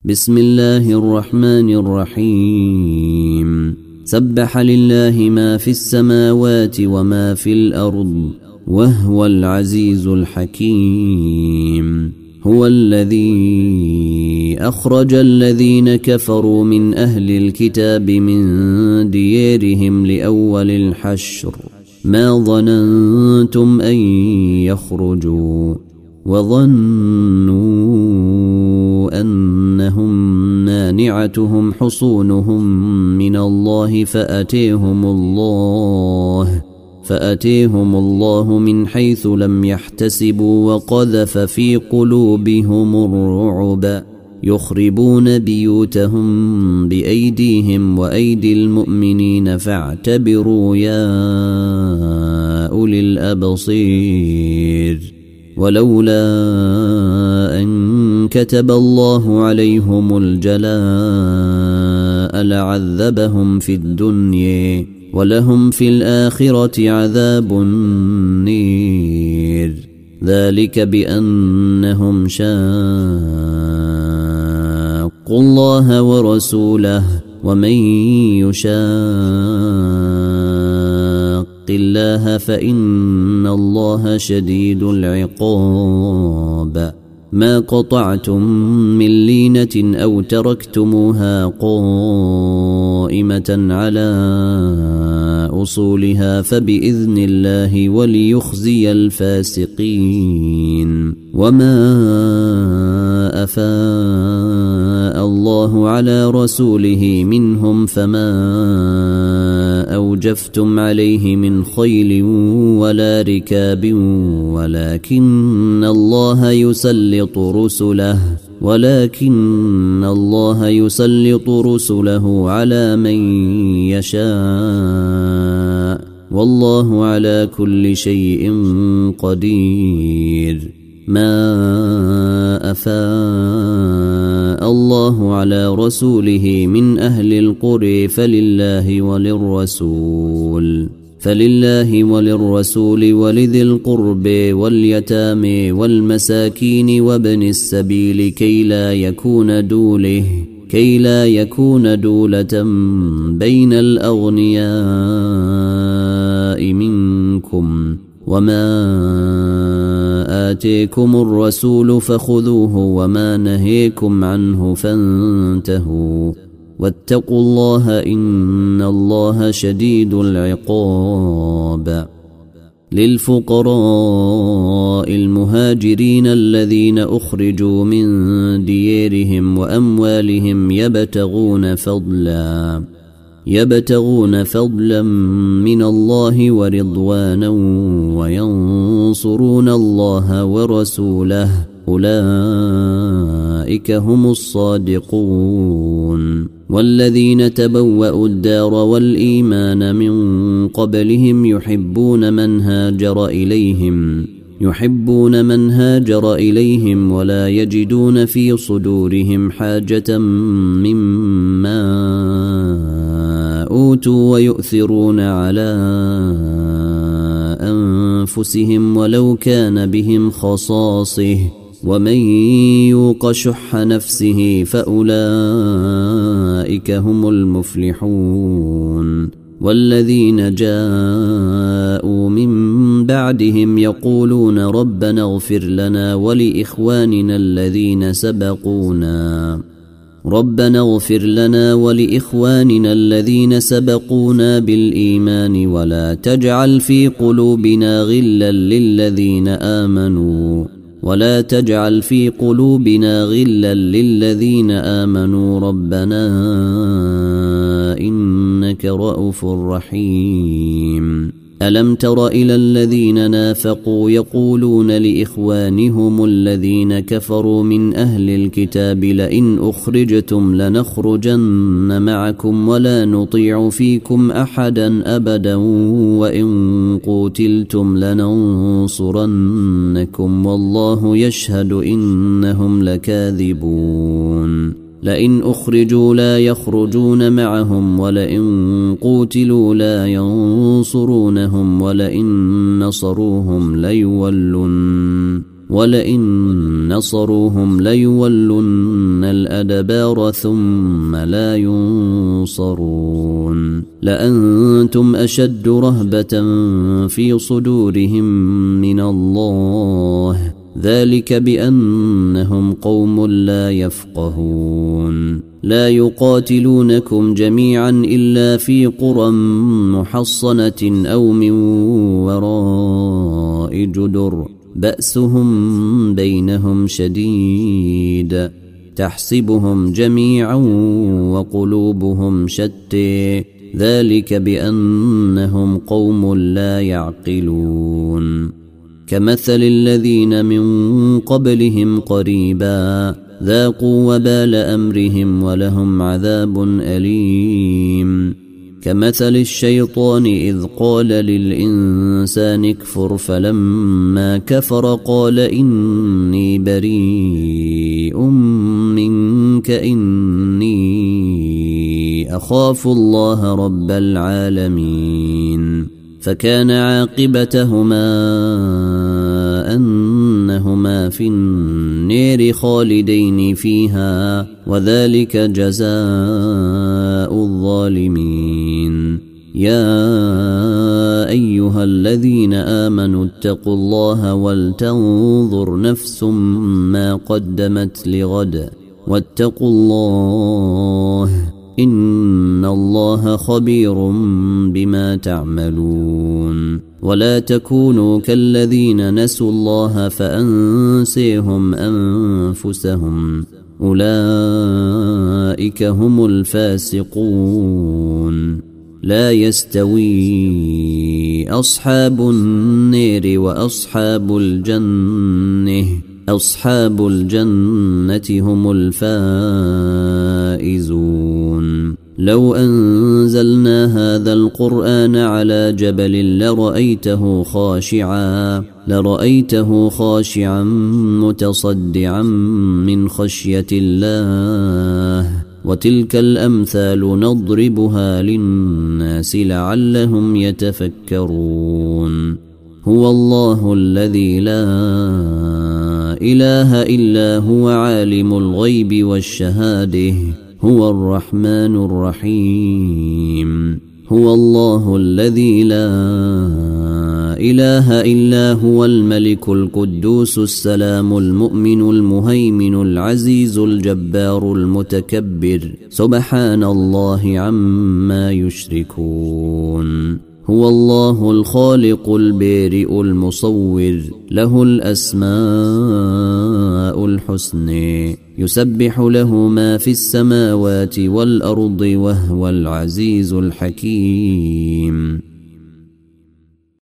بسم الله الرحمن الرحيم سبح لله ما في السماوات وما في الأرض وهو العزيز الحكيم. هو الذي أخرج الذين كفروا من أهل الكتاب من ديارهم لأول الحشر ما ظننتم أن يخرجوا وظنوا أنهم مانعتهم حصونهم من الله فأتيهم الله من حيث لم يحتسبوا وقذف في قلوبهم الرعب يخربون بيوتهم بأيديهم وأيدي المؤمنين فاعتبروا يا أولي الأبصير. ولولا أن كتب الله عليهم الجلاء لعذبهم في الدنيا ولهم في الآخرة عذاب النير ذلك بأنهم شاقوا الله ورسوله ومن يشاق الله فإن الله شديد العقاب. ما قطعتم من لينة أو تركتموها قائمة على أصولها فبإذن الله وليخزي الفاسقين. وما أفاء الله على رسوله منهم فما أوجفتم عليه من خيل ولا ركاب ولكن الله يسلط رسله على من يشاء والله على كل شيء قدير. ما أفاء الله على رسوله من أهل القرى فلله وللرسول ولذي القرب واليتامى والمساكين وابن السبيل كي لا يكون دولة بين الأغنياء منكم. وما آتيكم الرسول فخذوه وما نهيكم عنه فانتهوا واتقوا الله إن الله شديد العقاب. للفقراء المهاجرين الذين أخرجوا من ديارهم وأموالهم يبتغون فضلا من الله ورضوانا وينصرون الله ورسوله أولئك هم الصادقون. والذين تبوأوا الدار والإيمان من قبلهم يحبون من هاجر إليهم ولا يجدون في صدورهم حاجة مما أوتوا ويؤثرون على أنفسهم ولو كان بهم خصاصة ومن يوق شح نفسه فأولئك هم المفلحون. والذين جاءوا من بعدهم يقولون ربنا اغفر لنا ولإخواننا الذين سبقونا بالإيمان ولا تجعل في قلوبنا غلا للذين آمنوا ربنا إنك رؤوف رحيم. ألم تر إلى الذين نافقوا يقولون لإخوانهم الذين كفروا من أهل الكتاب لئن أخرجتم لنخرجن معكم ولا نطيع فيكم أحدا أبدا وإن قوتلتم لننصرنكم والله يشهد إنهم لكاذبون. لئن أخرجوا لا يخرجون معهم ولئن قوتلوا لا ينصرونهم ولئن نصروهم ولئن نصروهم ليولن الأدبار ثم لا ينصرون لأنتم أشد رهبة في صدورهم من الله ذلك بأنهم قوم لا يفقهون لا يقاتلونكم جميعا إلا في قرى محصنة أو من وراء جدر بأسهم بينهم شديد تحسبهم جميعا وقلوبهم شتى ذلك بأنهم قوم لا يعقلون كمثل الذين من قبلهم قريبا ذاقوا وبال أمرهم ولهم عذاب أليم كمثل الشيطان إذ قال للإنسان اكفر فلما كفر قال إني بريء منك إني أخاف الله رب العالمين فكان عاقبتهما أنهما في النار خالدين فيها وذلك جزاء الظالمين يا أيها الذين آمنوا اتقوا الله ولتنظر نفس ما قدمت لغد واتقوا الله إن الله خبير بما تعملون ولا تكونوا كالذين نسوا الله فأنسيهم أنفسهم أولئك هم الفاسقون لا يستوي أصحاب النار وأصحاب الجنة أصحاب الجنة هم الفائزون لو أنزلنا هذا القرآن على جبل لرأيته خاشعا متصدعا من خشية الله وتلك الأمثال نضربها للناس لعلهم يتفكرون هو الله الذي لا إله إلا هو عالم الغيب والشهادة هو الرحمن الرحيم هو الله الذي لا إله إلا هو الملك القدوس السلام المؤمن المهيمن العزيز الجبار المتكبر سبحان الله عما يشركون هو الله الخالق البارئ المصور له الأسماء الحسنى يسبح له ما في السماوات والأرض وهو العزيز الحكيم